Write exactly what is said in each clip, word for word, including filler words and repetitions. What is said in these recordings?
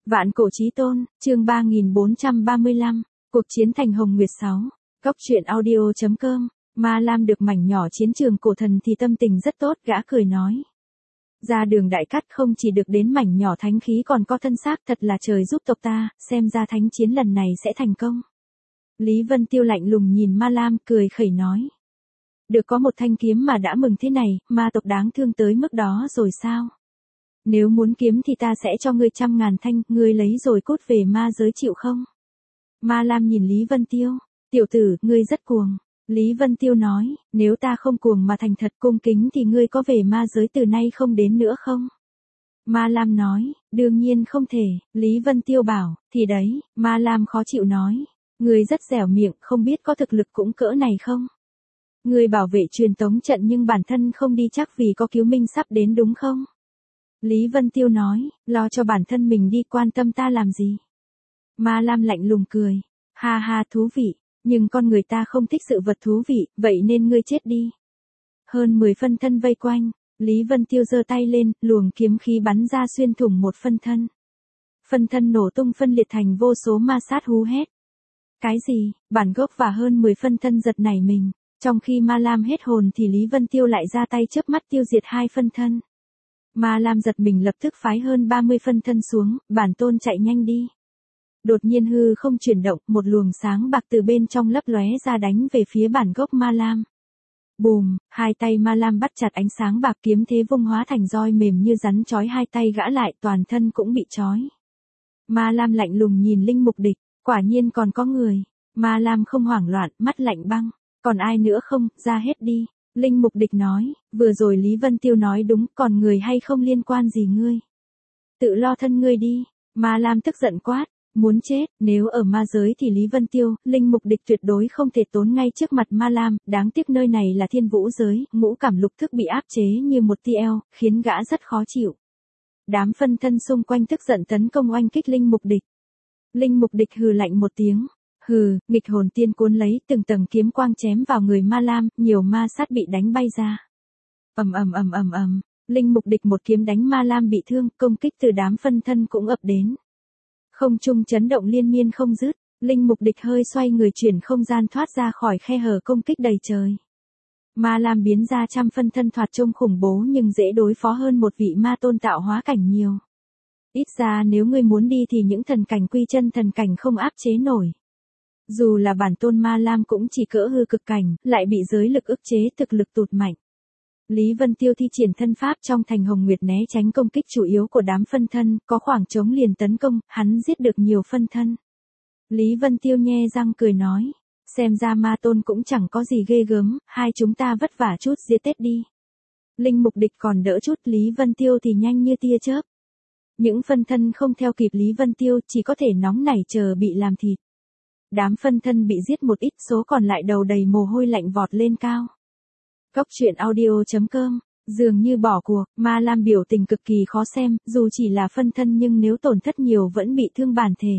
Vạn cổ chí tôn, chương ba nghìn bốn trăm ba mươi lăm, cuộc chiến thành Hồng Nguyệt sáu. Cốc truyện audio chấm com. Ma Lam được mảnh nhỏ chiến trường cổ thần thì tâm tình rất tốt, gã cười nói. Ra đường đại cát không chỉ được đến mảnh nhỏ thánh khí còn có thân xác, thật là trời giúp tộc ta, xem ra thánh chiến lần này sẽ thành công. Lý Vân Tiêu lạnh lùng nhìn Ma Lam, cười khẩy nói. Được có một thanh kiếm mà đã mừng thế này, ma tộc đáng thương tới mức đó rồi sao? Nếu muốn kiếm thì ta sẽ cho ngươi trăm ngàn thanh, ngươi lấy rồi cút về ma giới chịu không? Ma Lam nhìn Lý Vân Tiêu, tiểu tử, ngươi rất cuồng. Lý Vân Tiêu nói, nếu ta không cuồng mà thành thật cung kính thì ngươi có về ma giới từ nay không đến nữa không? Ma Lam nói, đương nhiên không thể. Lý Vân Tiêu bảo, thì đấy. Ma Lam khó chịu nói, ngươi rất dẻo miệng, không biết có thực lực cũng cỡ này không? Ngươi bảo vệ truyền tống trận nhưng bản thân không đi chắc vì có cứu minh sắp đến đúng không? Lý Vân Tiêu nói, lo cho bản thân mình đi, quan tâm ta làm gì? Ma Lam lạnh lùng cười, ha ha, thú vị, nhưng con người ta không thích sự vật thú vị, vậy nên ngươi chết đi. Hơn mười phân thân vây quanh, Lý Vân Tiêu giơ tay lên, luồng kiếm khí bắn ra xuyên thủng một phân thân. Phân thân nổ tung phân liệt thành vô số ma sát hú hét. Cái gì? Bản gốc và hơn mười phân thân giật nảy mình, trong khi Ma Lam hết hồn thì Lý Vân Tiêu lại ra tay chớp mắt tiêu diệt hai phân thân. Ma Lam giật mình lập tức phái hơn ba mươi phân thân xuống, bản tôn chạy nhanh đi. Đột nhiên hư không chuyển động, một luồng sáng bạc từ bên trong lấp lóe ra đánh về phía bản gốc Ma Lam. Bùm, hai tay Ma Lam bắt chặt ánh sáng bạc, kiếm thế vung hóa thành roi mềm như rắn trói hai tay gã lại, toàn thân cũng bị trói. Ma Lam lạnh lùng nhìn Linh Mục Địch, quả nhiên còn có người. Ma Lam không hoảng loạn, mắt lạnh băng, còn ai nữa không, ra hết đi. Linh Mục Địch nói, vừa rồi Lý Vân Tiêu nói đúng, còn người hay không liên quan gì ngươi. Tự lo thân ngươi đi. Ma Lam tức giận quát, muốn chết, nếu ở ma giới thì Lý Vân Tiêu, Linh Mục Địch tuyệt đối không thể tốn ngay trước mặt Ma Lam, đáng tiếc nơi này là Thiên Vũ giới, ngũ cảm lục thức bị áp chế như một tia eo, khiến gã rất khó chịu. Đám phân thân xung quanh tức giận tấn công oanh kích Linh Mục Địch. Linh Mục Địch hừ lạnh một tiếng. Hừ, nghịch hồn tiên cuốn lấy, từng tầng kiếm quang chém vào người Ma Lam, nhiều ma sát bị đánh bay ra. Ầm ầm ầm ầm ầm, Linh Mục Địch một kiếm đánh Ma Lam bị thương, công kích từ đám phân thân cũng ập đến. Không trung chấn động liên miên không dứt, Linh Mục Địch hơi xoay người chuyển không gian thoát ra khỏi khe hở công kích đầy trời. Ma Lam biến ra trăm phân thân thoạt trông khủng bố nhưng dễ đối phó hơn một vị ma tôn tạo hóa cảnh nhiều. Ít ra nếu ngươi muốn đi thì những thần cảnh quy chân thần cảnh không áp chế nổi. Dù là bản tôn Ma Lam cũng chỉ cỡ hư cực cảnh, lại bị giới lực ức chế, thực lực tụt mạnh. Lý Vân Tiêu thi triển thân pháp trong thành Hồng Nguyệt né tránh công kích chủ yếu của đám phân thân, có khoảng trống liền tấn công, hắn giết được nhiều phân thân. Lý Vân Tiêu nhe răng cười nói, xem ra ma tôn cũng chẳng có gì ghê gớm, hai chúng ta vất vả chút giết Tết đi. Linh Mục Địch còn đỡ chút, Lý Vân Tiêu thì nhanh như tia chớp. Những phân thân không theo kịp Lý Vân Tiêu chỉ có thể nóng nảy chờ bị làm thịt. Đám phân thân bị giết một ít, số còn lại đầu đầy mồ hôi lạnh vọt lên cao. Cốc truyện audio chấm com, dường như bỏ cuộc, Ma Lam biểu tình cực kỳ khó xem, dù chỉ là phân thân nhưng nếu tổn thất nhiều vẫn bị thương bản thể.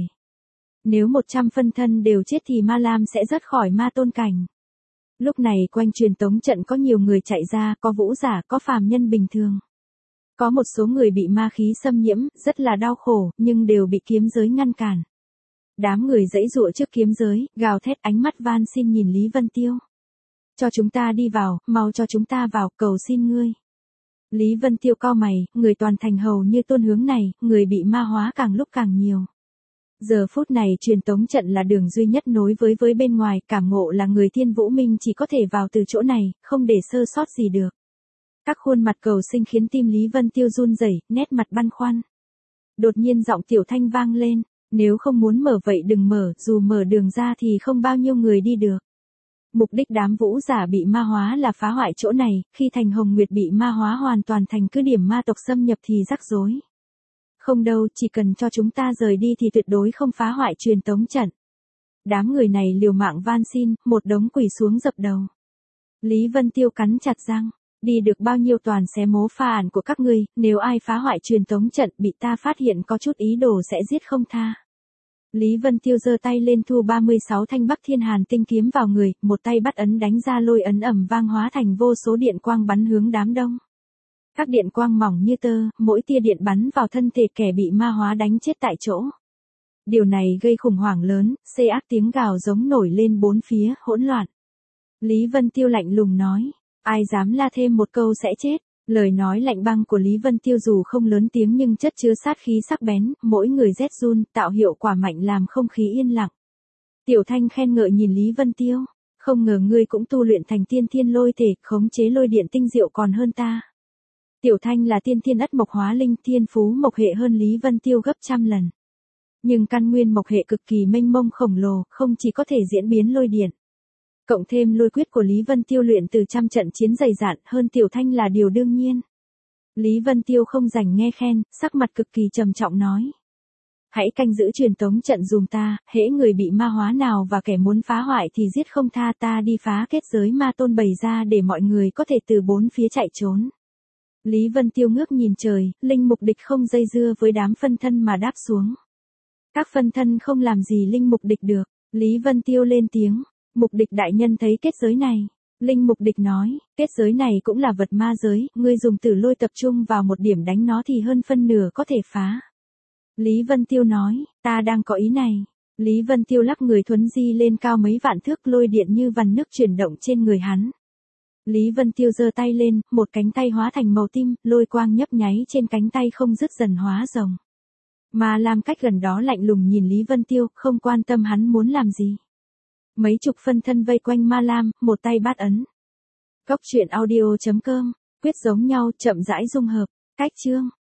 Nếu một trăm phân thân đều chết thì Ma Lam sẽ rớt khỏi ma tôn cảnh. Lúc này quanh truyền tống trận có nhiều người chạy ra, có vũ giả, có phàm nhân bình thường. Có một số người bị ma khí xâm nhiễm, rất là đau khổ, nhưng đều bị kiếm giới ngăn cản. Đám người giãy giụa trước kiếm giới, gào thét ánh mắt van xin nhìn Lý Vân Tiêu. Cho chúng ta đi vào, mau cho chúng ta vào, cầu xin ngươi. Lý Vân Tiêu cau mày, người toàn thành hầu như tôn hướng này, người bị ma hóa càng lúc càng nhiều. Giờ phút này truyền tống trận là đường duy nhất nối với với bên ngoài, cảm ngộ là người Thiên Vũ Minh chỉ có thể vào từ chỗ này, không để sơ sót gì được. Các khuôn mặt cầu sinh khiến tim Lý Vân Tiêu run rẩy, nét mặt băn khoăn. Đột nhiên giọng Tiểu Thanh vang lên. Nếu không muốn mở vậy đừng mở, dù mở đường ra thì không bao nhiêu người đi được. Mục đích đám vũ giả bị ma hóa là phá hoại chỗ này, khi thành Hồng Nguyệt bị ma hóa hoàn toàn thành cứ điểm ma tộc xâm nhập thì rắc rối. Không đâu, chỉ cần cho chúng ta rời đi thì tuyệt đối không phá hoại truyền tống trận. Đám người này liều mạng van xin, một đống quỳ xuống dập đầu. Lý Vân Tiêu cắn chặt răng, đi được bao nhiêu toàn xé mố pha ản của các ngươi, nếu ai phá hoại truyền tống trận bị ta phát hiện có chút ý đồ sẽ giết không tha. Lý Vân Tiêu giơ tay lên thu ba mươi sáu thanh Bắc Thiên Hàn tinh kiếm vào người, một tay bắt ấn đánh ra lôi ấn ầm vang hóa thành vô số điện quang bắn hướng đám đông. Các điện quang mỏng như tơ, mỗi tia điện bắn vào thân thể kẻ bị ma hóa đánh chết tại chỗ. Điều này gây khủng hoảng lớn, xê ác tiếng gào giống nổi lên bốn phía, hỗn loạn. Lý Vân Tiêu lạnh lùng nói, ai dám la thêm một câu sẽ chết. Lời nói lạnh băng của Lý Vân Tiêu dù không lớn tiếng nhưng chất chứa sát khí sắc bén, mỗi người rét run, tạo hiệu quả mạnh làm không khí yên lặng. Tiểu Thanh khen ngợi nhìn Lý Vân Tiêu, không ngờ ngươi cũng tu luyện thành tiên thiên lôi thể, khống chế lôi điện tinh diệu còn hơn ta. Tiểu Thanh là tiên thiên ất mộc hóa linh, thiên phú mộc hệ hơn Lý Vân Tiêu gấp trăm lần. Nhưng căn nguyên mộc hệ cực kỳ mênh mông khổng lồ, không chỉ có thể diễn biến lôi điện. Cộng thêm lôi quyết của Lý Vân Tiêu luyện từ trăm trận chiến dày dạn hơn Tiểu Thanh là điều đương nhiên. Lý Vân Tiêu không rảnh nghe khen, sắc mặt cực kỳ trầm trọng nói. Hãy canh giữ truyền tống trận dùm ta, hễ người bị ma hóa nào và kẻ muốn phá hoại thì giết không tha, ta đi phá kết giới ma tôn bày ra để mọi người có thể từ bốn phía chạy trốn. Lý Vân Tiêu ngước nhìn trời, linh mục địch không dây dưa với đám phân thân mà đáp xuống. Các phân thân không làm gì linh mục địch được, Lý Vân Tiêu lên tiếng. Mục địch đại nhân thấy kết giới này. Linh mục địch nói, kết giới này cũng là vật ma giới, ngươi dùng tử lôi tập trung vào một điểm đánh nó thì hơn phân nửa có thể phá. Lý Vân Tiêu nói, ta đang có ý này. Lý Vân Tiêu lắc người thuấn di lên cao mấy vạn thước, lôi điện như vằn nước chuyển động trên người hắn. Lý Vân Tiêu giơ tay lên, một cánh tay hóa thành màu tím, lôi quang nhấp nháy trên cánh tay không dứt dần hóa rồng. Ma Lam cách gần đó lạnh lùng nhìn Lý Vân Tiêu, không quan tâm hắn muốn làm gì. Mấy chục phân thân vây quanh Ma Lam, một tay bát ấn. Cốc truyện audio chấm com, quyết giống nhau, chậm rãi dung hợp, cách chương.